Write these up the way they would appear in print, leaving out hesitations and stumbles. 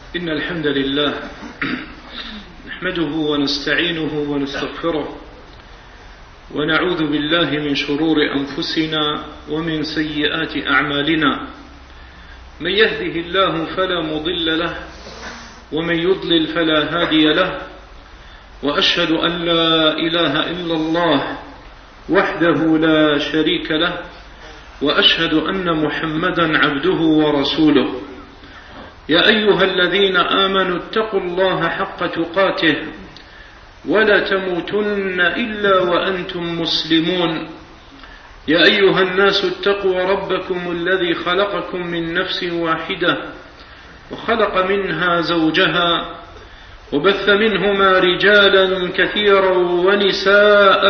إن الحمد لله نحمده ونستعينه ونستغفره ونعوذ بالله من شرور أنفسنا ومن سيئات أعمالنا. من يهده الله فلا مضل له ومن يضلل فلا هادي له، وأشهد أن لا إله إلا الله وحده لا شريك له، وأشهد أن محمدا عبده ورسوله. يا أيها الذين آمنوا اتقوا الله حق تقاته ولا تموتن إلا وأنتم مسلمون. يا أيها الناس اتقوا ربكم الذي خلقكم من نفس واحدة وخلق منها زوجها وبث منهما رجالا كثيرا ونساء،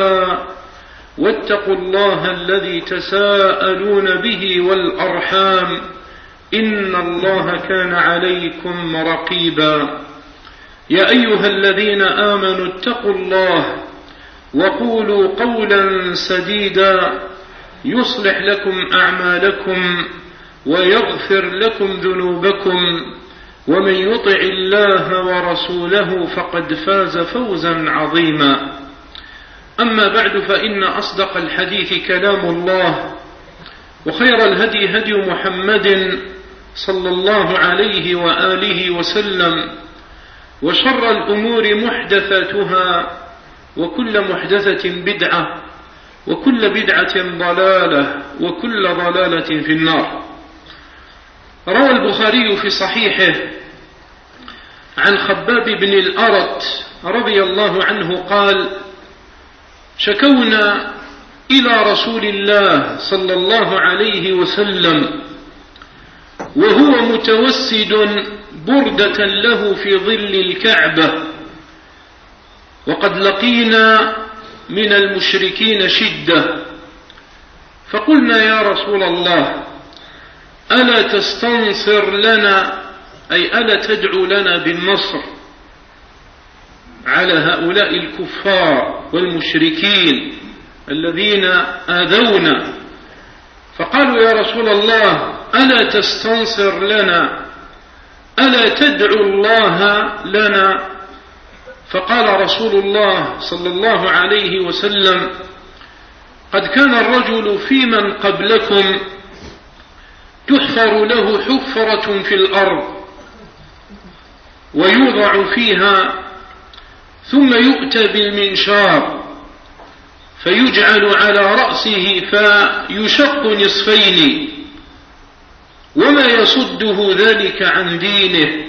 واتقوا الله الذي تساءلون به والأرحام إن الله كان عليكم رقيبا. يا أيها الذين آمنوا اتقوا الله وقولوا قولا سديدا يصلح لكم أعمالكم ويغفر لكم ذنوبكم، ومن يطع الله ورسوله فقد فاز فوزا عظيما. أما بعد، فإن أصدق الحديث كلام الله، وخير الهدي هدي محمد صلى الله عليه وآله وسلم، وشر الأمور محدثاتها، وكل محدثة بدعة، وكل بدعة ضلالة، وكل ضلالة في النار. روى البخاري في صحيحه عن خباب بن الأرت رضي الله عنه قال: شكونا إلى رسول الله صلى الله عليه وسلم وهو متوسد بردة له في ظل الكعبة، وقد لقينا من المشركين شدة، فقلنا: يا رسول الله، ألا تستنصر لنا، أي ألا تدعو لنا بالنصر على هؤلاء الكفار والمشركين الذين آذونا؟ فقالوا: يا رسول الله، ألا تستنصر لنا، ألا تدعو الله لنا؟ فقال رسول الله صلى الله عليه وسلم: قد كان الرجل في من قبلكم تحفر له حفرة في الأرض ويوضع فيها، ثم يؤتى بالمنشار فيجعل على رأسه فيشق نصفين، وما يصده ذلك عن دينه،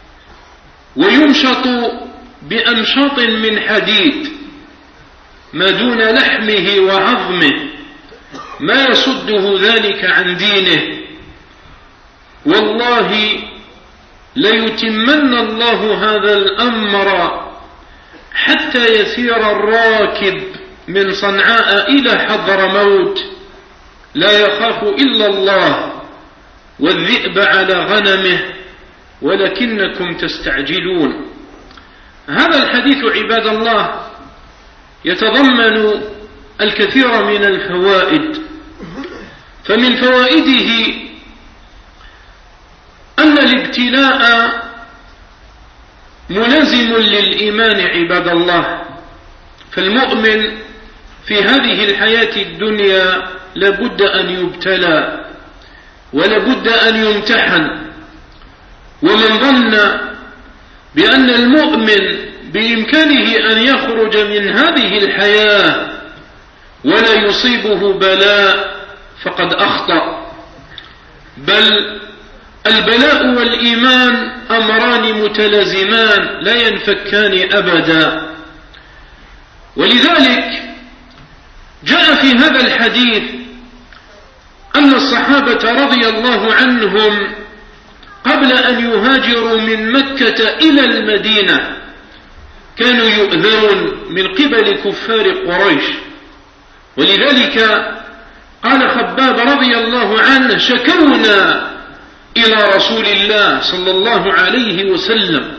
ويمشط بأمشاط من حديد ما دون لحمه وعظمه، ما يصده ذلك عن دينه. والله ليتمن الله هذا الأمر حتى يسير الراكب من صنعاء إلى حضرموت لا يخاف إلا الله والذئب على غنمه، ولكنكم تستعجلون. هذا الحديث عباد الله يتضمن الكثير من الفوائد، فمن فوائده أن الابتلاء ملازم للإيمان عباد الله، فالمؤمن في هذه الحياة الدنيا لابد أن يبتلى ولابد أن يمتحن. ومن ظن بأن المؤمن بإمكانه أن يخرج من هذه الحياة ولا يصيبه بلاء فقد أخطأ، بل البلاء والإيمان أمران متلازمان لا ينفكان أبدا. ولذلك جاء في هذا الحديث أن الصحابة رضي الله عنهم قبل أن يهاجروا من مكة إلى المدينة كانوا يؤذون من قبل كفار قريش، ولذلك قال خباب رضي الله عنه: شكونا إلى رسول الله صلى الله عليه وسلم،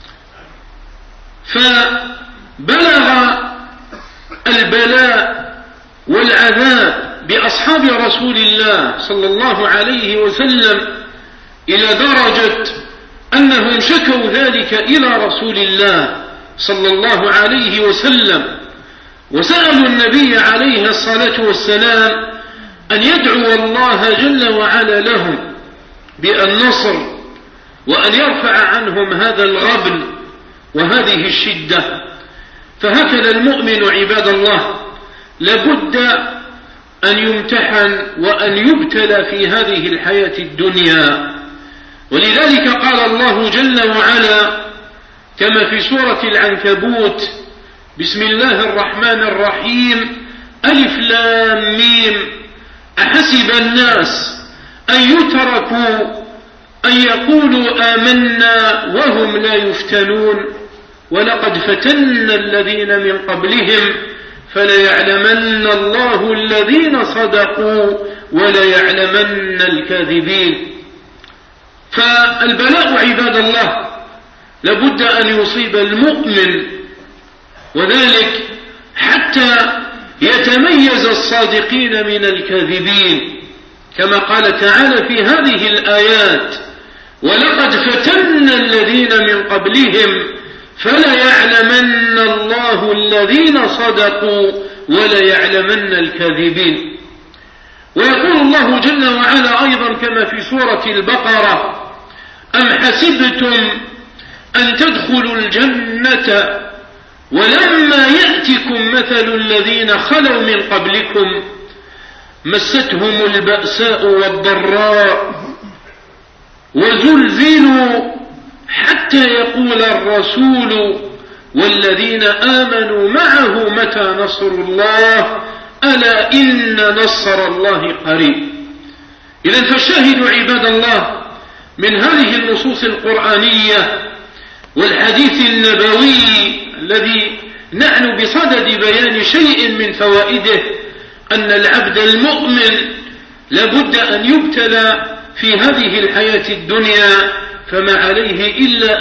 فبلغ البلاء والعذاب بأصحاب رسول الله صلى الله عليه وسلم إلى درجة أنهم شكوا ذلك إلى رسول الله صلى الله عليه وسلم، وسألوا النبي عليه الصلاة والسلام أن يدعو الله جل وعلا لهم بالنصر، وأن يرفع عنهم هذا الغبن وهذه الشدة. فهكذا المؤمن عباد الله لابد أن يمتحن وأن يبتلى في هذه الحياة الدنيا. ولذلك قال الله جل وعلا كما في سورة العنكبوت: بسم الله الرحمن الرحيم، ألف لام ميم، أحسب الناس أن يتركوا أن يقولوا آمنا وهم لا يفتنون ولقد فتنا الذين من قبلهم فليعلمن الله الذين صدقوا وليعلمن الكاذبين. فالبلاء عباد الله لابد أن يصيب المؤمن، وذلك حتى يتميز الصادقين من الكاذبين، كما قال تعالى في هذه الآيات: ولقد فتنا الذين من قبلهم فليعلمن الله الذين صدقوا وليعلمن الكاذبين. ويقول الله جل وعلا أيضا كما في سورة البقرة: أم حسبتم أن تدخلوا الجنة ولما يأتكم مثل الذين خلوا من قبلكم مستهم البأساء والضراء وزلزلوا حتى يقول الرسول والذين آمنوا معه متى نصر الله ألا إن نصر الله قريب. إذن فالشاهد عباد الله من هذه النصوص القرآنية والحديث النبوي الذي نحن بصدد بيان شيء من فوائده أن العبد المؤمن لابد أن يبتلى في هذه الحياة الدنيا، فما عليه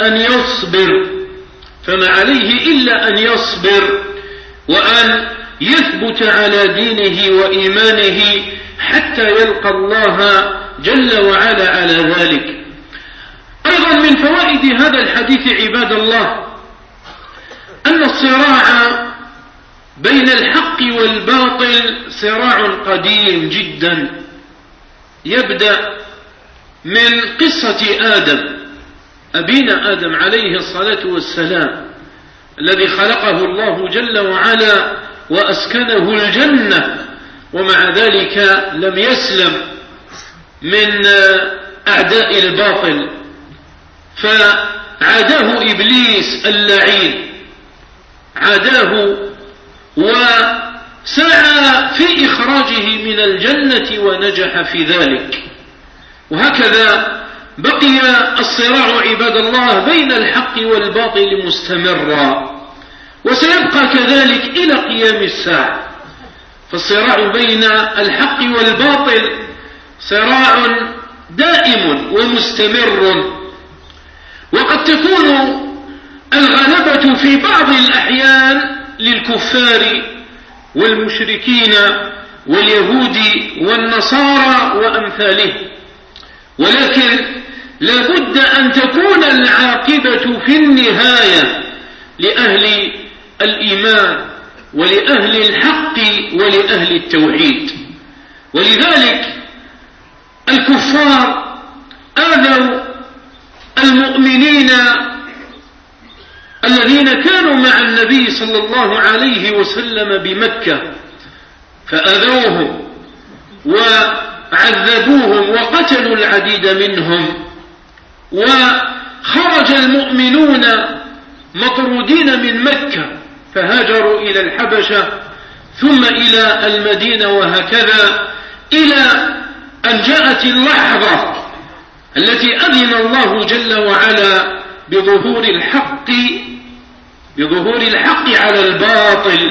إلا أن يصبر وأن يثبت على دينه وإيمانه حتى يلقى الله جل وعلا على ذلك. أيضا من فوائد هذا الحديث عباد الله أن الصراع بين الحق والباطل صراع قديم جدا، يبدأ من قصة أبينا آدم عليه الصلاة والسلام الذي خلقه الله جل وعلا وأسكنه الجنة، ومع ذلك لم يسلم من أعداء الباطل، فعاداه إبليس اللعين، عاداه وسعى في إخراجه من الجنة ونجح في ذلك. وهكذا بقي الصراع عباد الله بين الحق والباطل مستمرا، وسيبقى كذلك إلى قيام الساعة. فالصراع بين الحق والباطل صراع دائم ومستمر، وقد تكون الغلبة في بعض الأحيان للكفار والمشركين واليهود والنصارى وأمثالهم، ولكن لابد أن تكون العاقبة في النهاية لأهل الإيمان ولأهل الحق ولأهل التوحيد. ولذلك الكفار آذوا المؤمنين الذين كانوا مع النبي صلى الله عليه وسلم بمكة، فأذوهم وعذبوهم وقتلوا العديد منهم، وخرج المؤمنون مطرودين من مكة فهاجروا إلى الحبشة ثم إلى المدينة، وهكذا إلى أن جاءت اللحظة التي أذن الله جل وعلا بظهور الحق على الباطل.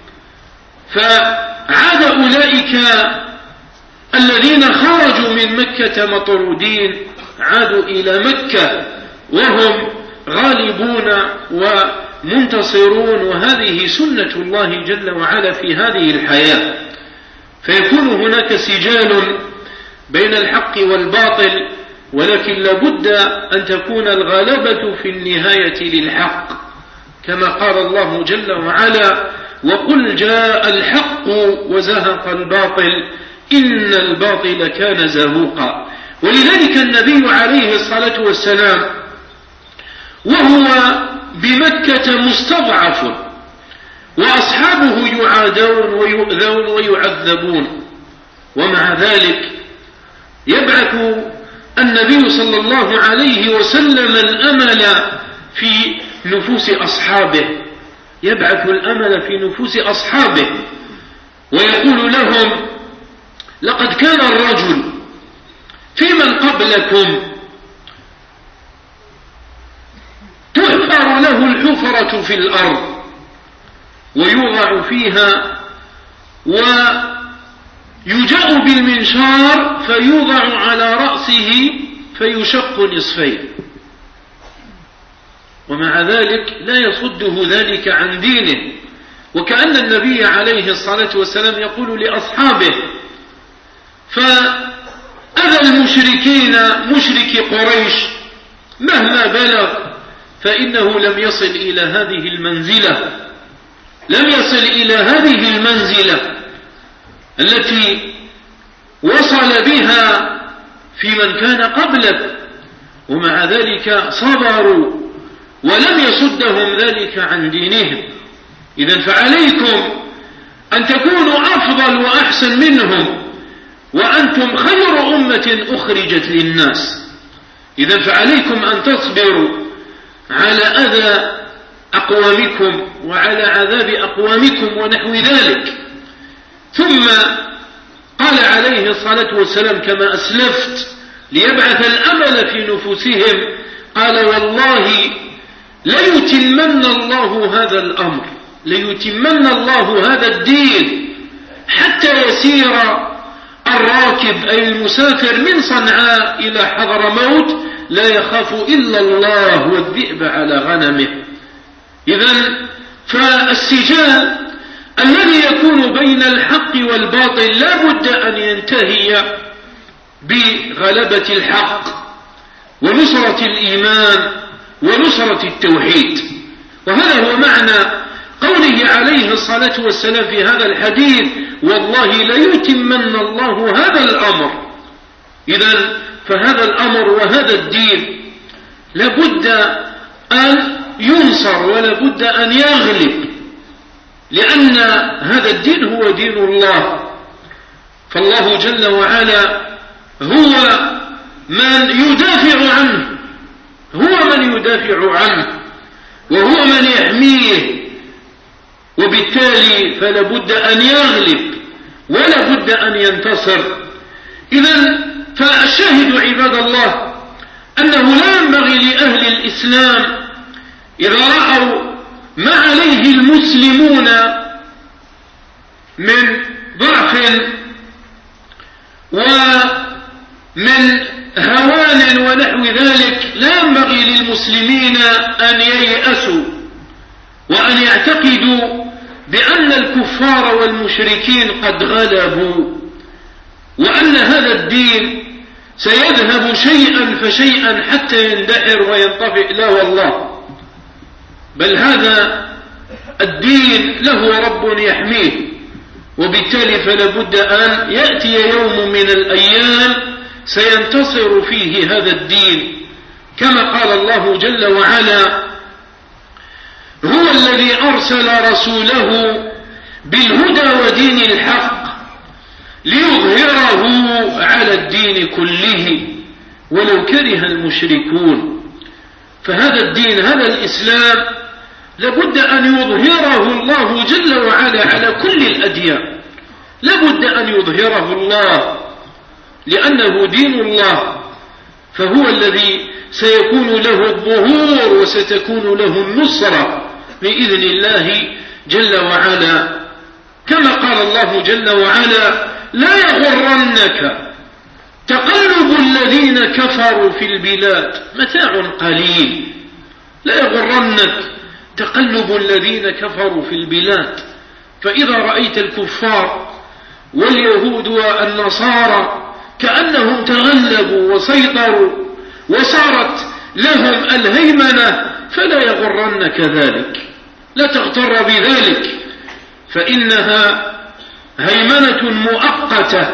فعاد أولئك الذين خرجوا من مكة مطرودين عادوا إلى مكة وهم غالبون ومنتصرون، وهذه سنة الله جل وعلا في هذه الحياة. فيكون هناك سجال بين الحق والباطل، ولكن لابد أن تكون الغلبة في النهاية للحق، كما قال الله جل وعلا: وقل جاء الحق وزهق الباطل إن الباطل كان زهوقا. ولذلك النبي عليه الصلاة والسلام وهو بمكة مستضعف وأصحابه يعادون ويؤذون ويعذبون، ومع ذلك يبعث النبي صلى الله عليه وسلم الأمل في نفوس أصحابه، يبعث الأمل في نفوس أصحابه ويقول لهم: لقد كان الرجل في من قبلكم تحفر له الحفرة في الأرض ويوضع فيها ويجاء بالمنشار فيوضع على رأسه فيشق نصفين، ومع ذلك لا يصده ذلك عن دينه. وكأن النبي عليه الصلاة والسلام يقول لأصحابه: فأذى المشركين مشرك قريش مهما بلغ فإنه لم يصل إلى هذه المنزلة، لم يصل إلى هذه المنزلة التي وصل بها في من كان قبلك، ومع ذلك صبروا ولم يصدهم ذلك عن دينهم. إذن فعليكم أن تكونوا أفضل وأحسن منهم، وأنتم خير أمة أخرجت للناس. إذن فعليكم أن تصبروا على أذى أقوامكم وعلى عذاب أقوامكم ونحو ذلك. ثم قال عليه الصلاة والسلام كما أسلفت ليبعث الأمل في نفوسهم، قال: والله ليتمن الله هذا الأمر، ليتمن الله هذا الدين حتى يسير الراكب أي المسافر من صنعاء إلى حضرموت لا يخاف إلا الله والذئب على غنمه. إذن فالسجال الذي يكون بين الحق والباطل لا بد أن ينتهي بغلبة الحق ونصرة الإيمان ونصرة التوحيد. وهذا هو معنى قوله عليه الصلاة والسلام في هذا الحديث: والله ليتمن الله هذا الأمر. إذن فهذا الأمر وهذا الدين لابد أن ينصر ولابد أن يغلب، لأن هذا الدين هو دين الله، فالله جل وعلا هو من يدافع عنه، هو من يدافع عنه وهو من يحميه، وبالتالي فلابد أن يغلب ولابد أن ينتصر. إذن فالشاهد عباد الله أنه لا ينبغي لأهل الإسلام إذا رأوا ما عليه المسلمون من ضعف ومن هوان ونحو ذلك، لا ينبغي للمسلمين أن ييأسوا وأن يعتقدوا بأن الكفار والمشركين قد غلبوا وأن هذا الدين سيذهب شيئا فشيئا حتى يندحر وينطفئ. لا والله، بل هذا الدين له رب يحميه، وبالتالي فلا بد أن يأتي يوم من الأيام سينتصر فيه هذا الدين، كما قال الله جل وعلا: هو الذي أرسل رسوله بالهدى ودين الحق ليظهره على الدين كله ولو كره المشركون. فهذا الدين، هذا الإسلام، لابد أن يظهره الله جل وعلا على كل الأديان، لابد أن يظهره الله لأنه دين الله، فهو الذي سيكون له الظهور وستكون له النصرة بإذن الله جل وعلا، كما قال الله جل وعلا: لا يغرنك تقلب الذين كفروا في البلاد متاع قليل. لا يغرنك تقلب الذين كفروا في البلاد. فإذا رأيت الكفار واليهود والنصارى كأنهم تغلبوا وسيطروا وصارت لهم الهيمنة، فلا يغرنك ذلك، لا تغتر بذلك، فإنها هيمنة مؤقتة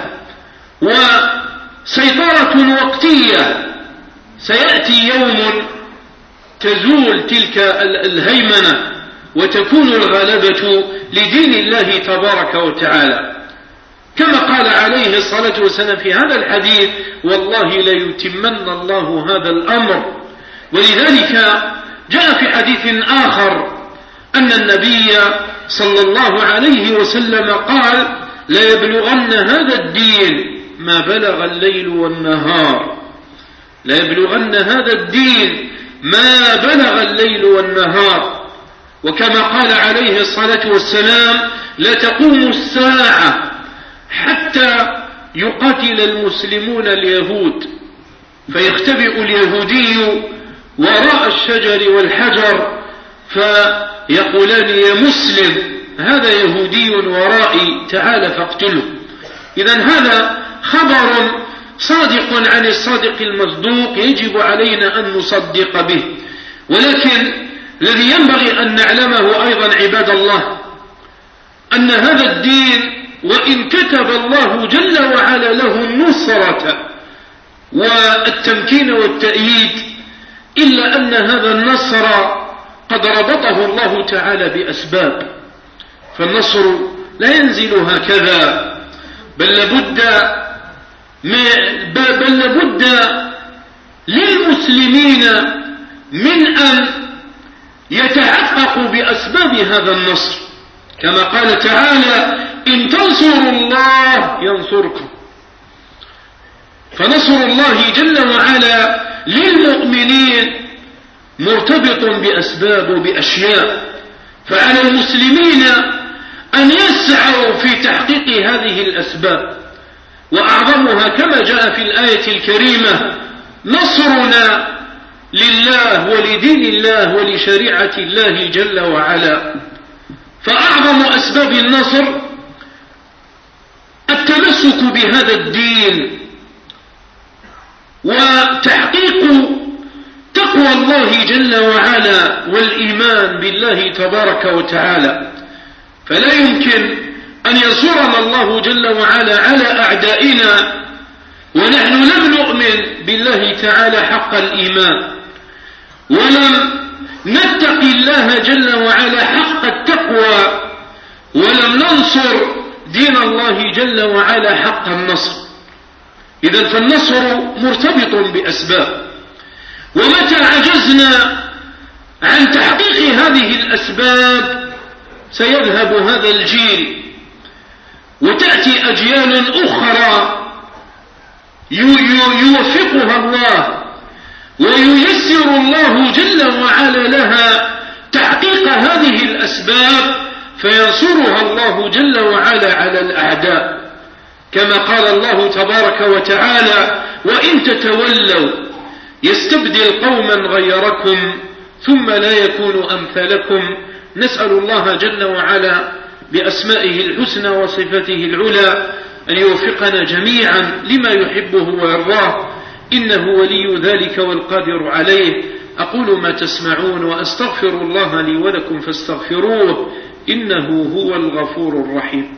وسيطرة وقتية. سيأتي يوم تزول تلك الهيمنة وتكون الغلبة لدين الله تبارك وتعالى، كما قال عليه الصلاة والسلام في هذا الحديث: والله ليتمن الله هذا الأمر. ولذلك جاء في حديث آخر أن النبي صلى الله عليه وسلم قال: ليبلغن هذا الدين ما بلغ الليل والنهار، ليبلغن هذا الدين ما بلغ الليل والنهار. وكما قال عليه الصلاة والسلام: لا تقوم الساعة حتى يقاتل المسلمون اليهود، فيختبئ اليهودي وراء الشجر والحجر فيقولان: يا مسلم، هذا يهودي ورائي، تعال فاقتله. إذن هذا خبر صادق عن الصادق المصدوق يجب علينا أن نصدق به. ولكن الذي ينبغي أن نعلمه أيضا عباد الله أن هذا الدين وإن كتب الله جل وعلا له النصرة والتمكين والتأييد، إلا أن هذا النصر قد ربطه الله تعالى بأسباب، فالنصر لا ينزل هكذا، بل لابد للمسلمين من أن يتحققوا بأسباب هذا النصر، كما قال تعالى: إن تنصروا الله ينصركم. فنصر الله جل وعلا للمؤمنين مرتبط بأسباب وبأشياء، فعلى المسلمين أن يسعوا في تحقيق هذه الأسباب، وأعظمها كما جاء في الآية الكريمة: نصرنا لله ولدين الله ولشريعة الله جل وعلا. فأعظم أسباب النصر التمسك بهذا الدين وتحقيق تقوى الله جل وعلا والإيمان بالله تبارك وتعالى. فلا يمكن أن ينصرنا الله جل وعلا على أعدائنا ونحن لم نؤمن بالله تعالى حق الإيمان، ولم نتق الله جل وعلا حق التقوى، ولم ننصر دين الله جل وعلا حق النصر. إذن فالنصر مرتبط بأسباب، ومتى عجزنا عن تحقيق هذه الأسباب سيذهب هذا الجيل وتأتي أجيال أخرى يوفقها الله وييسر الله جل وعلا لها تحقيق هذه الأسباب، فينصرها الله جل وعلا على الأعداء، كما قال الله تبارك وتعالى: وإن تتولوا يستبدل قوما غيركم ثم لا يكونوا أمثالكم. نسأل الله جل وعلا بأسمائه الحسنى وصفاته العلى أن يوفقنا جميعا لما يحبه ويرضاه، إنه ولي ذلك والقادر عليه. أقول ما تسمعون وأستغفر الله لي ولكم فاستغفروه، إنه هو الغفور الرحيم.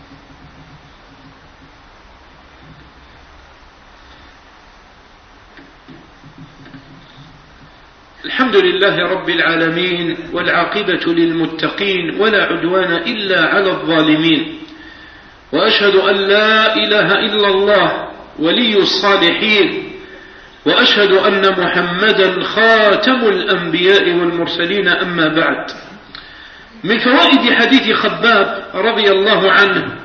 الحمد لله رب العالمين، والعاقبة للمتقين، ولا عدوان إلا على الظالمين، وأشهد أن لا إله إلا الله ولي الصالحين، وأشهد أن محمدا خاتم الأنبياء والمرسلين. أما بعد، من فوائد حديث خباب رضي الله عنه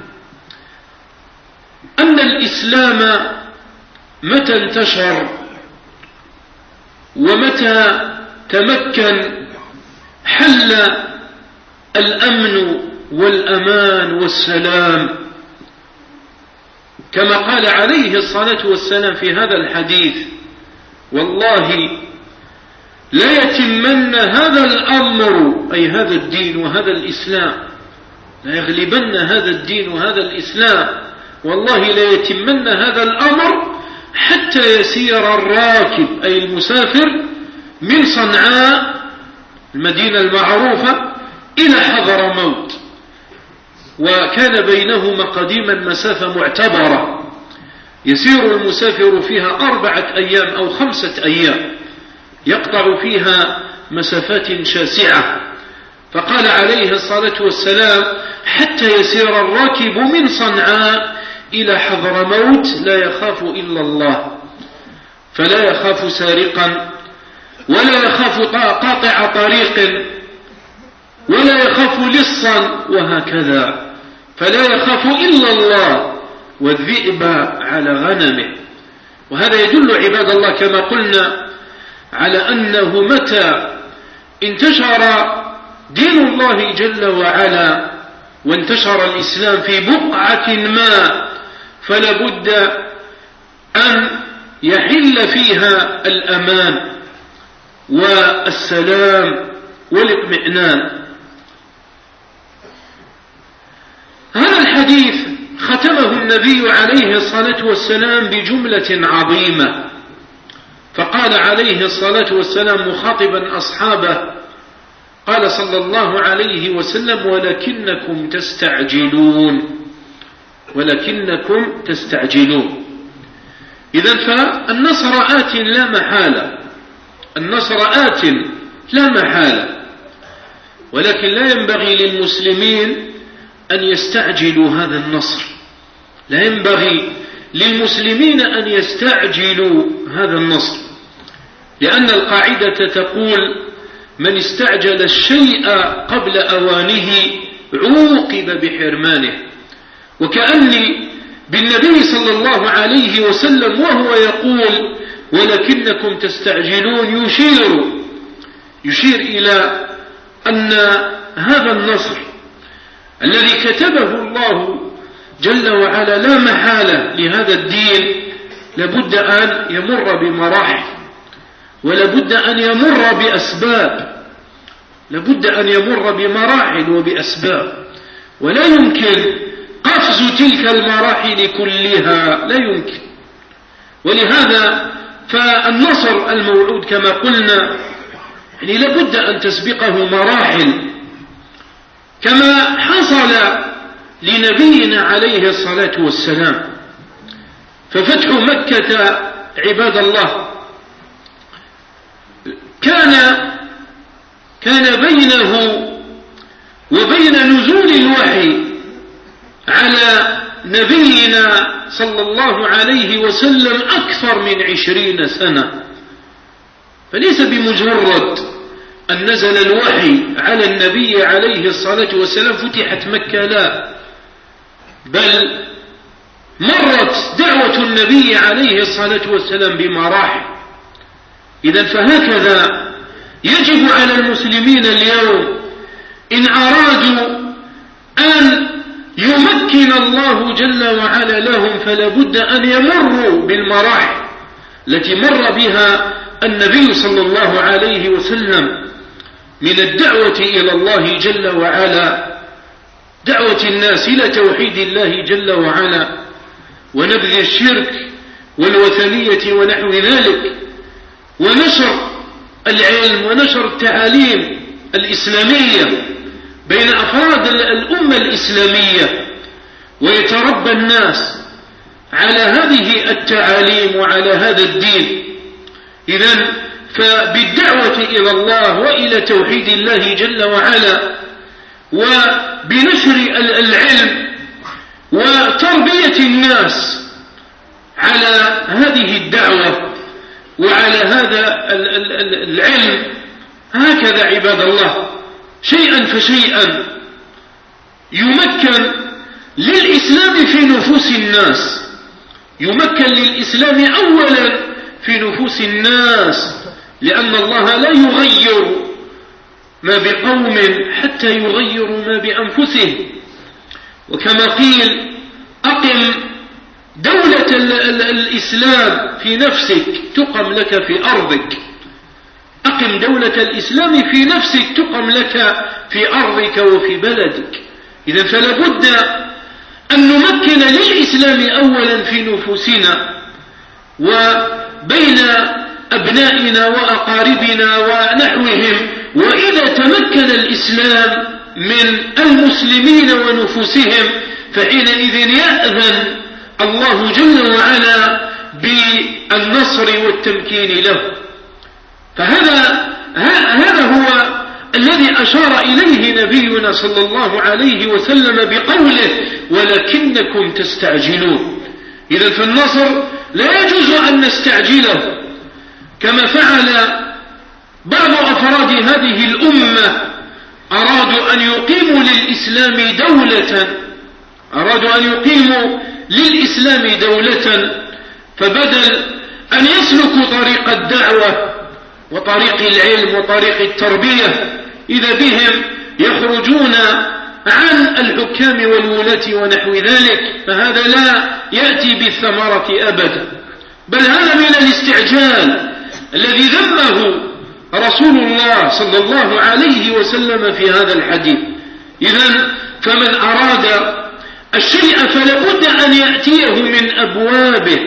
أن الإسلام متى انتشر ومتى تمكن حل الأمن والأمان والسلام، كما قال عليه الصلاة والسلام في هذا الحديث: والله لا يتمن هذا الأمر، أي هذا الدين وهذا الإسلام، لا يغلبن هذا الدين وهذا الإسلام، والله لا يتمن هذا الأمر حتى يسير الراكب أي المسافر من صنعاء المدينة المعروفة إلى حضرموت، وكان بينهما قديما مسافة معتبرة يسير المسافر فيها 4 أيام أو 5 أيام، يقطع فيها مسافات شاسعة. فقال عليه الصلاة والسلام حتى يسير الراكب من صنعاء إلى حضرموت لا يخاف إلا الله، فلا يخاف سارقا ولا يخاف قاطع طريق ولا يخاف لصا وهكذا، فلا يخاف إلا الله والذئب على غنمه. وهذا يدل عباد الله كما قلنا على أنه متى انتشر دين الله جل وعلا وانتشر الإسلام في بقعة ما فلا بد أن يحل فيها الأمان والسلام والاطمئنان. هذا الحديث ختمه النبي عليه الصلاة والسلام بجملة عظيمة، فقال عليه الصلاة والسلام مخاطبا أصحابه، قال صلى الله عليه وسلم ولكنكم تستعجلون. إذن فالنصر آت لا محالة، النصر آت لا محالة، ولكن لا ينبغي للمسلمين أن يستعجلوا هذا النصر، لا ينبغي للمسلمين أن يستعجلوا هذا النصر، لأن القاعدة تقول من استعجل الشيء قبل أوانه عوقب بحرمانه. وكأني بالنبي صلى الله عليه وسلم وهو يقول ولكنكم تستعجلون يشير إلى أن هذا النصر الذي كتبه الله جل وعلا لا محالة لهذا الدين لابد أن يمر بمراحل، ولابد أن يمر بأسباب، لابد أن يمر بمراحل وبأسباب، ولا يمكن قفز تلك المراحل كلها، لا يمكن. ولهذا فالنصر الموعود كما قلنا يعني لابد أن تسبقه مراحل، كما حصل لنبينا عليه الصلاة والسلام. ففتح مكة عباد الله كان بينه وبين نزول الوحي على نبينا صلى الله عليه وسلم أكثر من 20 سنة، فليس بمجرد أن نزل الوحي على النبي عليه الصلاة والسلام فتحت مكة، لا، بل مرت دعوة النبي عليه الصلاة والسلام بمراحل. إذن فهكذا يجب على المسلمين اليوم إن أرادوا أن يمكن الله جل وعلا لهم فلا بد أن يمروا بالمراحل التي مر بها النبي صلى الله عليه وسلم من الدعوة إلى الله جل وعلا، دعوة الناس إلى توحيد الله جل وعلا ونبذ الشرك والوثنية ونحو ذلك، ونشر العلم ونشر التعاليم الإسلامية بين أفراد الأمة الإسلامية، ويتربى الناس على هذه التعاليم وعلى هذا الدين. إذن فبالدعوة إلى الله وإلى توحيد الله جل وعلا وبنشر العلم وتربية الناس على هذه الدعوة وعلى هذا العلم، هكذا عباد الله شيئا فشيئا يمكن للإسلام في نفوس الناس، يمكن للإسلام أولا في نفوس الناس، لأن الله لا يغير ما بقوم حتى يغيروا ما بأنفسهم. وكما قيل أقم دولة الإسلام في نفسك تقم لك في أرضك، أقم دولة الإسلام في نفسك تقم لك في أرضك وفي بلدك. إذن فلا بد أن نمكن للإسلام أولا في نفوسنا، وبين أبنائنا وأقاربنا ونحوهم. وإذا تمكن الإسلام من المسلمين ونفوسهم فحينئذ يأذن الله جل وعلا بالنصر والتمكين له. هذا هو الذي أشار إليه نبينا صلى الله عليه وسلم بقوله ولكنكم تستعجلون. إذا فالنصر لا يجوز أن نستعجله كما فعل بعض أفراد هذه الأمة. أرادوا أن يقيموا للإسلام دولة فبدل أن يسلكوا طريق الدعوة وطريق العلم وطريق التربية إذا بهم يخرجون عن الحكام والولاة ونحو ذلك، فهذا لا يأتي بالثمرة أبدا، بل هذا من الاستعجال الذي ذمه رسول الله صلى الله عليه وسلم في هذا الحديث. إذن فمن أراد الشيء فلا بد أن يأتيه من أبوابه،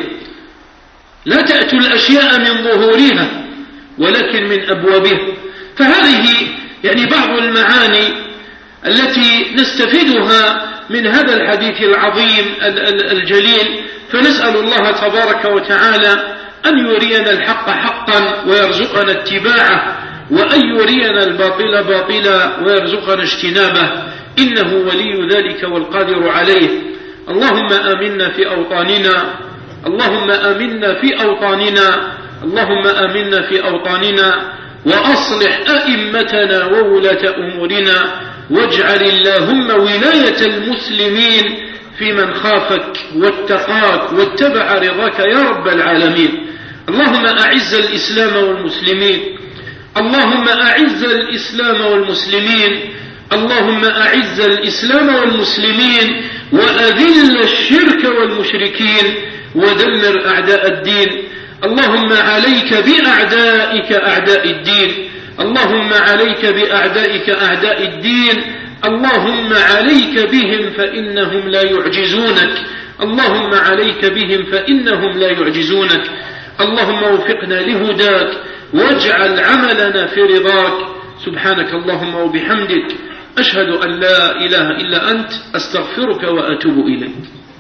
لا تأتوا الأشياء من ظهورها ولكن من أبوابها. فهذه يعني بعض المعاني التي نستفيدها من هذا الحديث العظيم الجليل. فنسأل الله تبارك وتعالى أن يرينا الحق حقا ويرزقنا اتباعه، وأن يرينا الباطل باطلا ويرزقنا اجتنابه، إنه ولي ذلك والقادر عليه. اللهم آمنا في أوطاننا، اللهم آمنا في أوطاننا، اللهم آمنا في أوطاننا، وأصلح أئمتنا وولاة أمورنا، واجعل اللهم ولاية المسلمين في من خافك واتقاك واتبع رضاك يا رب العالمين. اللهم أعز الإسلام والمسلمين، اللهم أعز الإسلام والمسلمين، اللهم أعز الإسلام والمسلمين، وأذل الشرك والمشركين، ودمر أعداء الدين. اللهم عليك بأعدائك أعداء الدين، اللهم عليك بأعدائك أعداء الدين، اللهم عليك بهم فإنهم لا يعجزونك، اللهم عليك بهم فإنهم لا يعجزونك. اللهم وفقنا لهداك واجعل عملنا في رضاك. سبحانك اللهم وبحمدك، أشهد أن لا إله إلا أنت، أستغفرك وأتوب إليك.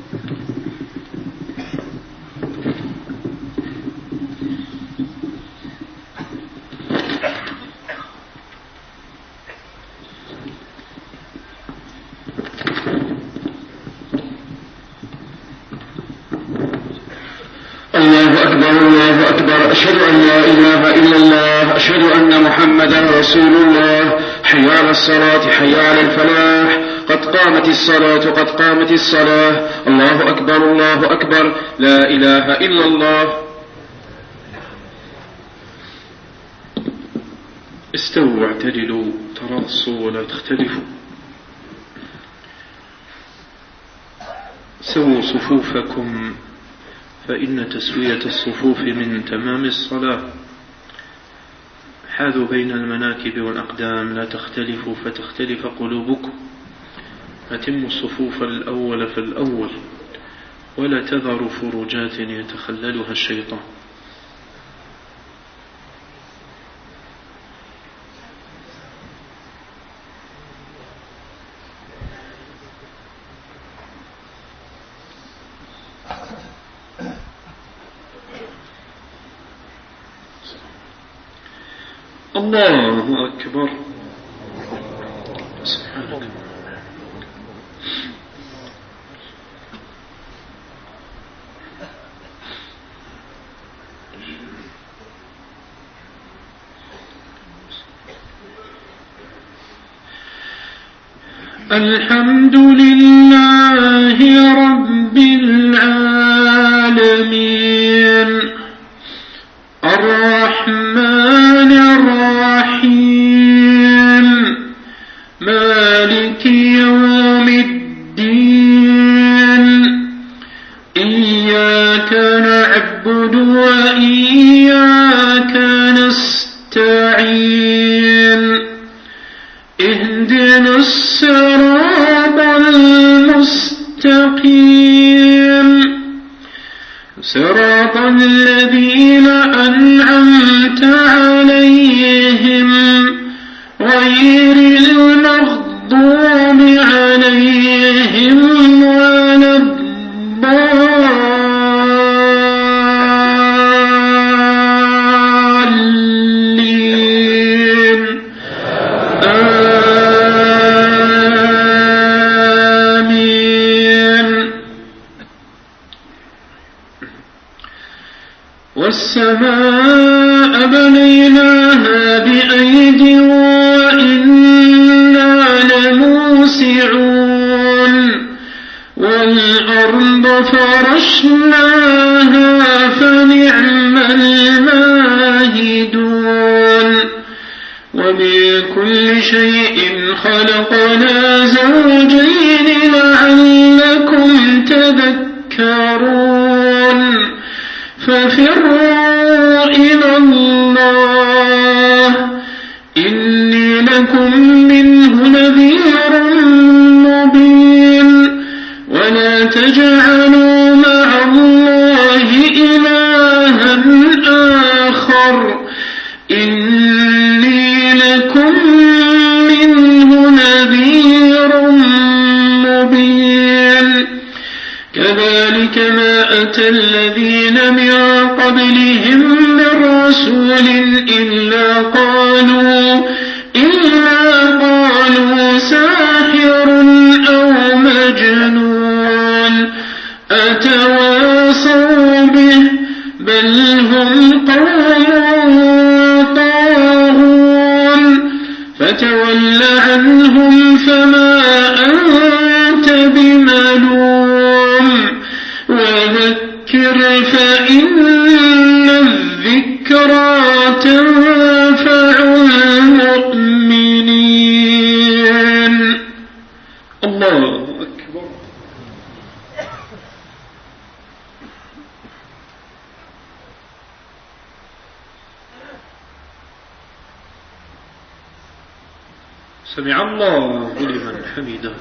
الله أكبر الله أكبر، أشهد أن لا إله إلا الله، أشهد أن محمدا رسول الله. حي على الصلاة حي على الفلاح، قد قامت الصلاة قد قامت الصلاة. الله أكبر الله أكبر، لا إله إلا الله. استووا واعتدلوا تراصوا ولا تختلفوا، سووا صفوفكم فإن تسوية الصفوف من تمام الصلاة. حاذوا بين المناكب والأقدام، لا تختلفوا فتختلف قلوبكم. أتموا الصفوف الأول فالأول، ولا تذروا فروجات يتخللها الشيطان. الله أكبر. سبحانك. الحمد لله رب العالمين، الرحمن الرحيم، مالك يوم الدين، إياك نعبد وإياك نستعين، اهدنا الصراط المستقيم، صراط أنعمت عليهم غير المغضوب عليهم ولا الضالين آمين. والسماء بنيناها بأيد وإنا لموسعون والأرض فرشناها فنعم الماهدون ومن كل شيء خلقنا زوجين لعلكم تذكرون ففروا إلى الله إني لكم منه نذير مبين ولا تجعلوا مع الله إلها آخر إني لكم منه نذير مبين كذلك ما أتى الذين من قبلهم من رسول إلا قالوا ساحر أو مجنون أتواصوا به بل هم قوم طاغون فتول عنهم فما أنت بملوم وذكر فإن الذكرى تنفع المؤمنين. الله أكبر. سمع الله لمن حمده.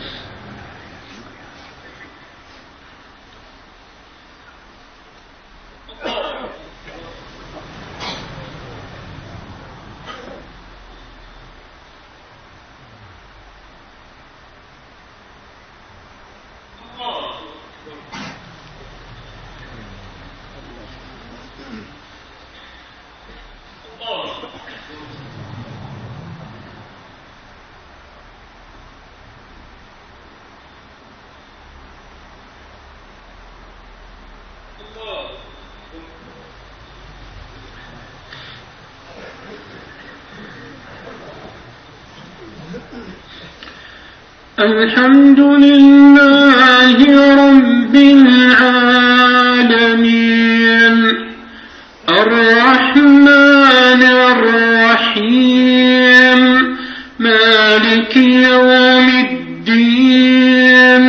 الحمد لله رب العالمين الرحمن الرحيم مالك يوم الدين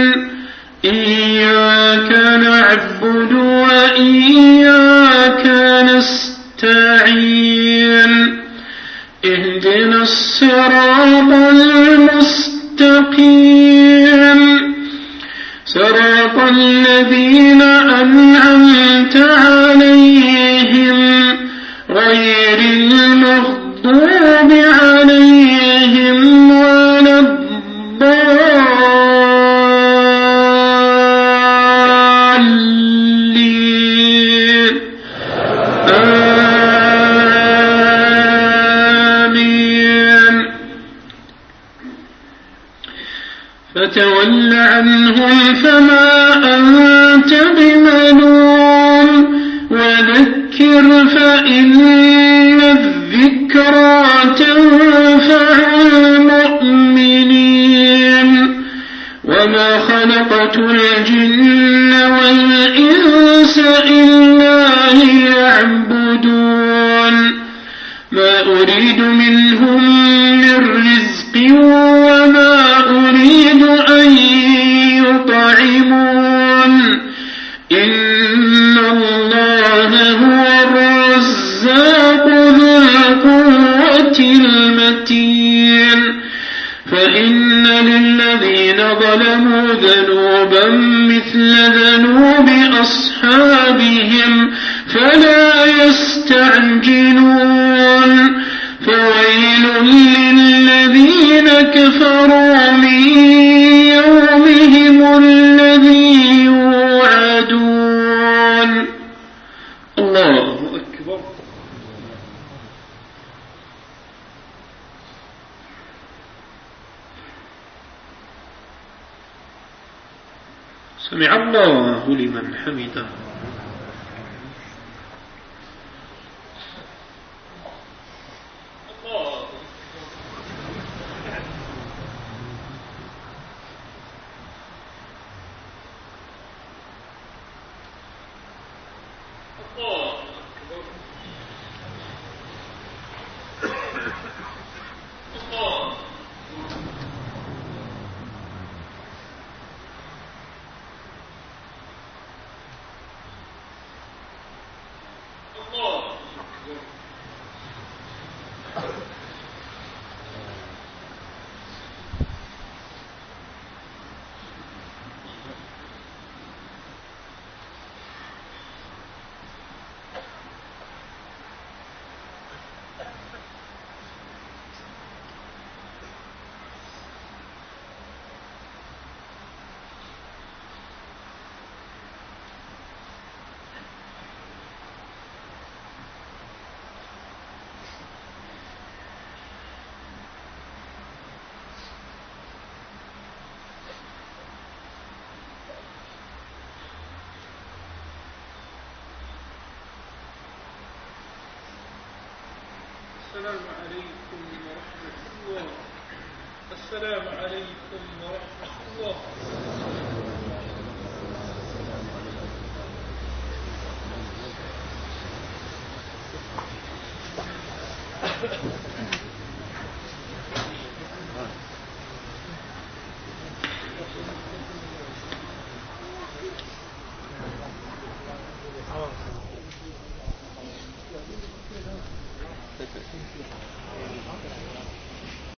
إياك نعبد وإياك نستعين اهدنا الصراط المستقيم صراط الذين أنعمت عليهم غير المغضوب عليهم ولا الضالين آمين. فتول عنهم فما أنت بملوم وذكر فإن الذكرى تنفع المؤمنين وما خلقت الجن والإنس إلا ليعبدون ما أريد منهم من رزق وما أريد أن يطعمون إن الله هو الرزاق ذو القوة المتين فإن للذين ظلموا ذنوبا مثل ذنوب أصحابهم فلا يستطيعون يستعجلون فويل للذين كفروا من يومهم الذي يوعدون. الله أكبر. سمع الله لمن حمده. السلام عليكم ورحمة الله. السلام عليكم ورحمة الله.